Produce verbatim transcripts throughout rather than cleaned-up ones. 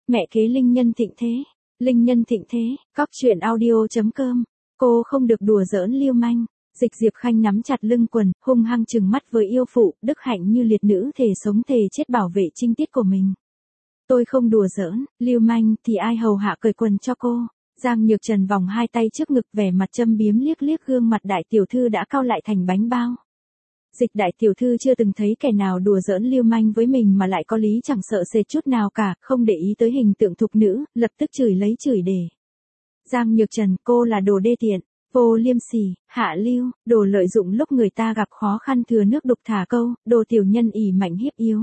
Mẹ kế Linh Nhân thịnh thế. Linh Nhân thịnh thế, cóc truyện audio.com. Cô không được đùa giỡn lưu manh. Dịch Diệp Khanh nắm chặt lưng quần, hung hăng trừng mắt với yêu phụ, đức hạnh như liệt nữ thề sống thề chết bảo vệ trinh tiết của mình. Tôi không đùa giỡn, lưu manh thì ai hầu hạ cởi quần cho cô. Giang Nhược Trần vòng hai tay trước ngực vẻ mặt châm biếm liếc liếc gương mặt đại tiểu thư đã cau lại thành bánh bao. Dịch đại tiểu thư chưa từng thấy kẻ nào đùa giỡn lưu manh với mình mà lại có lý chẳng sợ sệt chút nào cả, không để ý tới hình tượng thục nữ, lập tức chửi lấy chửi để. Giang Nhược Trần, cô là đồ đê tiện, vô liêm sỉ, hạ lưu, đồ lợi dụng lúc người ta gặp khó khăn thừa nước đục thả câu, đồ tiểu nhân ỉ mạnh hiếp yếu.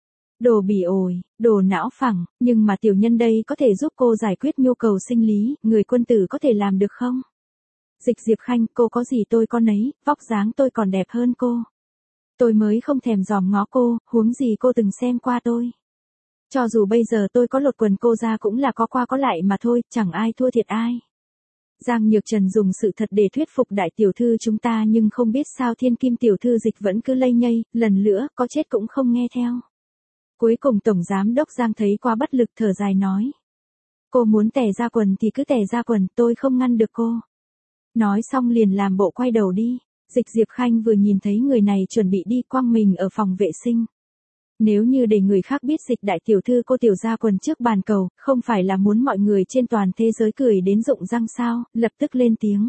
Đồ bỉ ổi, đồ não phẳng, nhưng mà tiểu nhân đây có thể giúp cô giải quyết nhu cầu sinh lý, người quân tử có thể làm được không? Dịch Diệp Khanh, cô có gì tôi có nấy, vóc dáng tôi còn đẹp hơn cô. Tôi mới không thèm dòm ngó cô, huống gì cô từng xem qua tôi. Cho dù bây giờ tôi có lột quần cô ra cũng là có qua có lại mà thôi, chẳng ai thua thiệt ai. Giang Nhược Trần dùng sự thật để thuyết phục đại tiểu thư chúng ta nhưng không biết sao thiên kim tiểu thư Dịch vẫn cứ lây nhây, lần nữa, có chết cũng không nghe theo. Cuối cùng Tổng Giám Đốc Giang thấy quá bất lực thở dài nói. Cô muốn tè ra quần thì cứ tè ra quần, tôi không ngăn được cô. Nói xong liền làm bộ quay đầu đi. Dịch Diệp Khanh vừa nhìn thấy người này chuẩn bị đi quăng mình ở phòng vệ sinh. Nếu như để người khác biết Dịch đại tiểu thư cô tiểu ra quần trước bàn cầu, không phải là muốn mọi người trên toàn thế giới cười đến rụng răng sao, lập tức lên tiếng.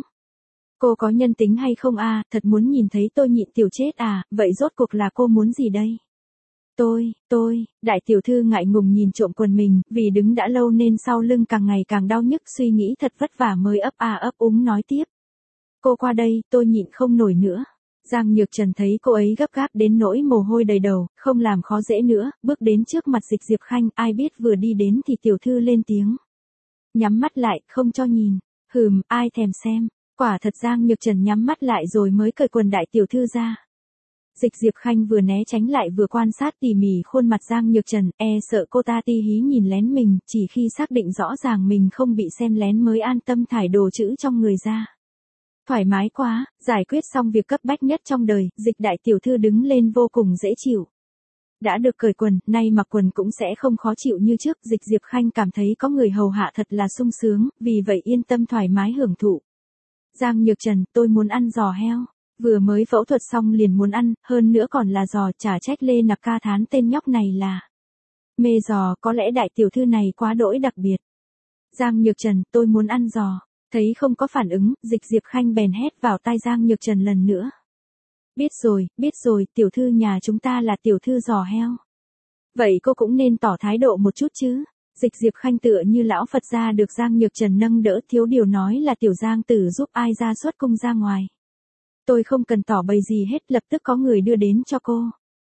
Cô có nhân tính hay không a? À, thật muốn nhìn thấy tôi nhịn tiểu chết à, vậy rốt cuộc là cô muốn gì đây? Tôi, tôi, đại tiểu thư ngại ngùng nhìn trộm quần mình, vì đứng đã lâu nên sau lưng càng ngày càng đau nhức, suy nghĩ thật vất vả mới ấp a ấp úng nói tiếp. Cô qua đây, tôi nhịn không nổi nữa. Giang Nhược Trần thấy cô ấy gấp gáp đến nỗi mồ hôi đầy đầu, không làm khó dễ nữa, bước đến trước mặt Dịch Diệp Khanh, ai biết vừa đi đến thì tiểu thư lên tiếng. Nhắm mắt lại, không cho nhìn. Hừm, ai thèm xem. Quả thật Giang Nhược Trần nhắm mắt lại rồi mới cởi quần đại tiểu thư ra. Dịch Diệp Khanh vừa né tránh lại vừa quan sát tỉ mỉ khuôn mặt Giang Nhược Trần, e sợ cô ta ti hí nhìn lén mình, chỉ khi xác định rõ ràng mình không bị xem lén mới an tâm thải đồ chữ trong người ra. Thoải mái quá, giải quyết xong việc cấp bách nhất trong đời, Dịch đại tiểu thư đứng lên vô cùng dễ chịu. Đã được cởi quần, nay mặc quần cũng sẽ không khó chịu như trước, Dịch Diệp Khanh cảm thấy có người hầu hạ thật là sung sướng, vì vậy yên tâm thoải mái hưởng thụ. Giang Nhược Trần, tôi muốn ăn giò heo. Vừa mới phẫu thuật xong liền muốn ăn, hơn nữa còn là giò, chả trách Lê Nặc ca thán tên nhóc này là mê giò, có lẽ đại tiểu thư này quá đỗi đặc biệt. Giang Nhược Trần, tôi muốn ăn giò. Thấy không có phản ứng, Dịch Diệp Khanh bèn hét vào tai Giang Nhược Trần lần nữa. Biết rồi, biết rồi, tiểu thư nhà chúng ta là tiểu thư giò heo. Vậy cô cũng nên tỏ thái độ một chút chứ. Dịch Diệp Khanh tựa như lão Phật gia được Giang Nhược Trần nâng đỡ, thiếu điều nói là tiểu Giang tử giúp ai ra xuất cung ra ngoài. Tôi không cần tỏ bày gì hết, lập tức có người đưa đến cho cô.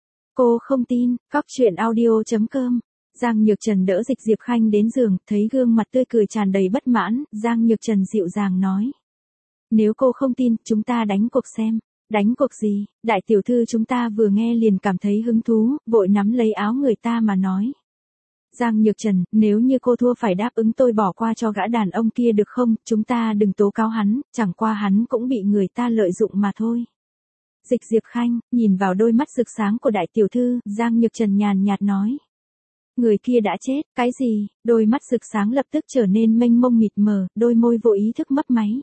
Cô không tin, cóc truyện audio.com. Giang Nhược Trần đỡ Dịch Diệp Khanh đến giường, thấy gương mặt tươi cười tràn đầy bất mãn, Giang Nhược Trần dịu dàng nói. Nếu cô không tin, chúng ta đánh cuộc xem. Đánh cuộc gì? Đại tiểu thư chúng ta vừa nghe liền cảm thấy hứng thú, vội nắm lấy áo người ta mà nói. Giang Nhược Trần, nếu như cô thua phải đáp ứng tôi bỏ qua cho gã đàn ông kia được không, chúng ta đừng tố cáo hắn, chẳng qua hắn cũng bị người ta lợi dụng mà thôi. Dịch Diệp Khanh, nhìn vào đôi mắt rực sáng của đại tiểu thư, Giang Nhược Trần nhàn nhạt nói. Người kia đã chết, cái gì? Đôi mắt rực sáng lập tức trở nên mênh mông mịt mờ, đôi môi vô ý thức mấp máy.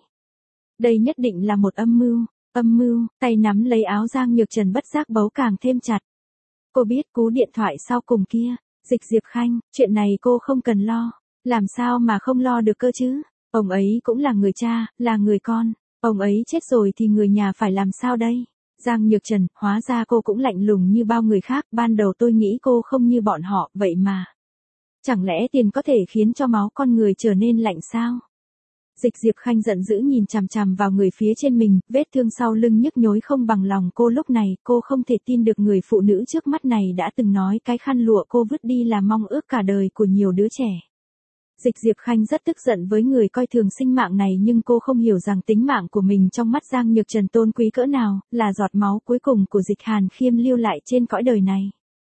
Đây nhất định là một âm mưu, âm mưu, tay nắm lấy áo Giang Nhược Trần bất giác bấu càng thêm chặt. Cô biết cú điện thoại sau cùng kia. Dịch Diệp Khanh, chuyện này cô không cần lo. Làm sao mà không lo được cơ chứ? Ông ấy cũng là người cha, là người con. Ông ấy chết rồi thì người nhà phải làm sao đây? Giang Nhược Trần, hóa ra cô cũng lạnh lùng như bao người khác. Ban đầu tôi nghĩ cô không như bọn họ, vậy mà. Chẳng lẽ tiền có thể khiến cho máu con người trở nên lạnh sao? Dịch Diệp Khanh giận dữ nhìn chằm chằm vào người phía trên mình, vết thương sau lưng nhức nhối không bằng lòng cô lúc này, cô không thể tin được người phụ nữ trước mắt này đã từng nói cái khăn lụa cô vứt đi là mong ước cả đời của nhiều đứa trẻ. Dịch Diệp Khanh rất tức giận với người coi thường sinh mạng này nhưng cô không hiểu rằng tính mạng của mình trong mắt Giang Nhược Trần tôn quý cỡ nào, là giọt máu cuối cùng của Dịch Hàn Khiêm lưu lại trên cõi đời này.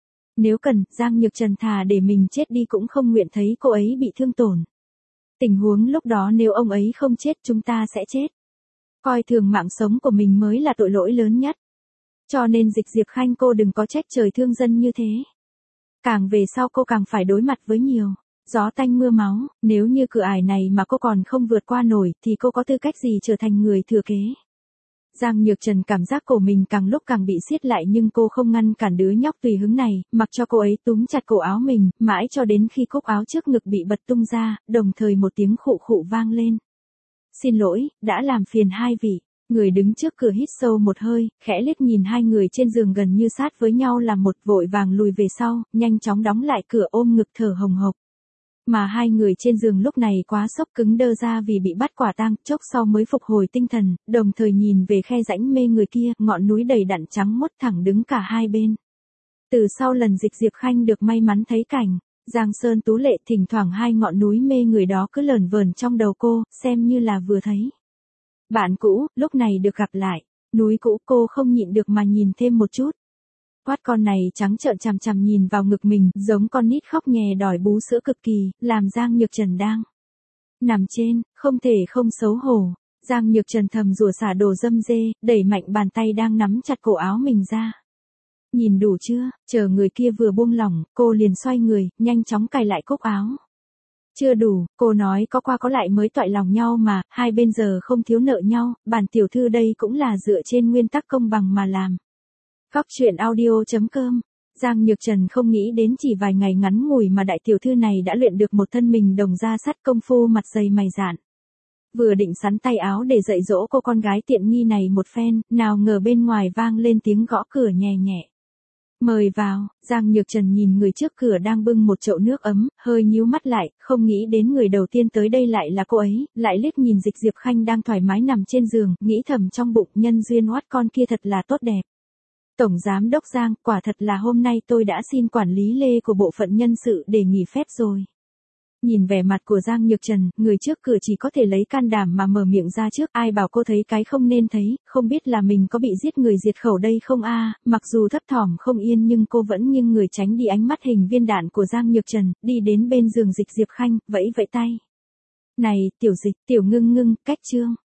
Nếu cần, Giang Nhược Trần thà để mình chết đi cũng không nguyện thấy cô ấy bị thương tổn. Tình huống lúc đó nếu ông ấy không chết chúng ta sẽ chết. Coi thường mạng sống của mình mới là tội lỗi lớn nhất. Cho nên Dịch Diệp Khanh cô đừng có trách trời thương dân như thế. Càng về sau cô càng phải đối mặt với nhiều. Gió tanh mưa máu, nếu như cửa ải này mà cô còn không vượt qua nổi thì cô có tư cách gì trở thành người thừa kế. Giang Nhược Trần cảm giác cổ mình càng lúc càng bị siết lại nhưng cô không ngăn cản đứa nhóc tùy hứng này, mặc cho cô ấy túm chặt cổ áo mình, mãi cho đến khi cúc áo trước ngực bị bật tung ra, đồng thời một tiếng khụ khụ vang lên. Xin lỗi, đã làm phiền hai vị. Người đứng trước cửa hít sâu một hơi, khẽ liếc nhìn hai người trên giường gần như sát với nhau làm một, vội vàng lùi về sau, nhanh chóng đóng lại cửa ôm ngực thở hồng hộc. Mà hai người trên giường lúc này quá sốc cứng đơ ra vì bị bắt quả tang, chốc sau mới phục hồi tinh thần, đồng thời nhìn về khe rãnh mê người kia, ngọn núi đầy đặn trắng muốt thẳng đứng cả hai bên. Từ sau lần Dịch Diệp Khanh được may mắn thấy cảnh Giang Sơn tú lệ, thỉnh thoảng hai ngọn núi mê người đó cứ lởn vởn trong đầu cô, xem như là vừa thấy. Bạn cũ, lúc này được gặp lại, núi cũ, cô không nhịn được mà nhìn thêm một chút. Quát con này trắng trợn chằm chằm nhìn vào ngực mình, giống con nít khóc nhè đòi bú sữa cực kỳ, làm Giang Nhược Trần đang nằm trên, không thể không xấu hổ. Giang Nhược Trần thầm rủa xả đồ dâm dê, đẩy mạnh bàn tay đang nắm chặt cổ áo mình ra. Nhìn đủ chưa, chờ người kia vừa buông lỏng, cô liền xoay người, nhanh chóng cài lại cúc áo. Chưa đủ, cô nói có qua có lại mới toại lòng nhau mà, hai bên giờ không thiếu nợ nhau, bản tiểu thư đây cũng là dựa trên nguyên tắc công bằng mà làm. Góc truyện audio chấm com. Giang Nhược Trần không nghĩ đến chỉ vài ngày ngắn ngủi mà đại tiểu thư này đã luyện được một thân mình đồng da sắt công phu mặt dày mày dạn. Vừa định sắn tay áo để dạy dỗ cô con gái tiện nghi này một phen, nào ngờ bên ngoài vang lên tiếng gõ cửa nhẹ nhẹ. Mời vào. Giang Nhược Trần nhìn người trước cửa đang bưng một chậu nước ấm, hơi nhíu mắt lại, không nghĩ đến người đầu tiên tới đây lại là cô ấy, lại liếc nhìn Dịch Diệp Khanh đang thoải mái nằm trên giường, nghĩ thầm trong bụng, nhân duyên oát con kia thật là tốt đẹp. Tổng Giám Đốc Giang, quả thật là hôm nay tôi đã xin quản lý lê của bộ phận nhân sự để nghỉ phép rồi. Nhìn vẻ mặt của Giang Nhược Trần, người trước cửa chỉ có thể lấy can đảm mà mở miệng ra trước, ai bảo cô thấy cái không nên thấy, không biết là mình có bị giết người diệt khẩu đây không a? Mặc dù thấp thỏm không yên nhưng cô vẫn nghiêng người tránh đi ánh mắt hình viên đạn của Giang Nhược Trần, đi đến bên giường Dịch Diệp Khanh, vẫy vẫy tay. Này, tiểu Dịch, tiểu ngưng ngưng, cách trương.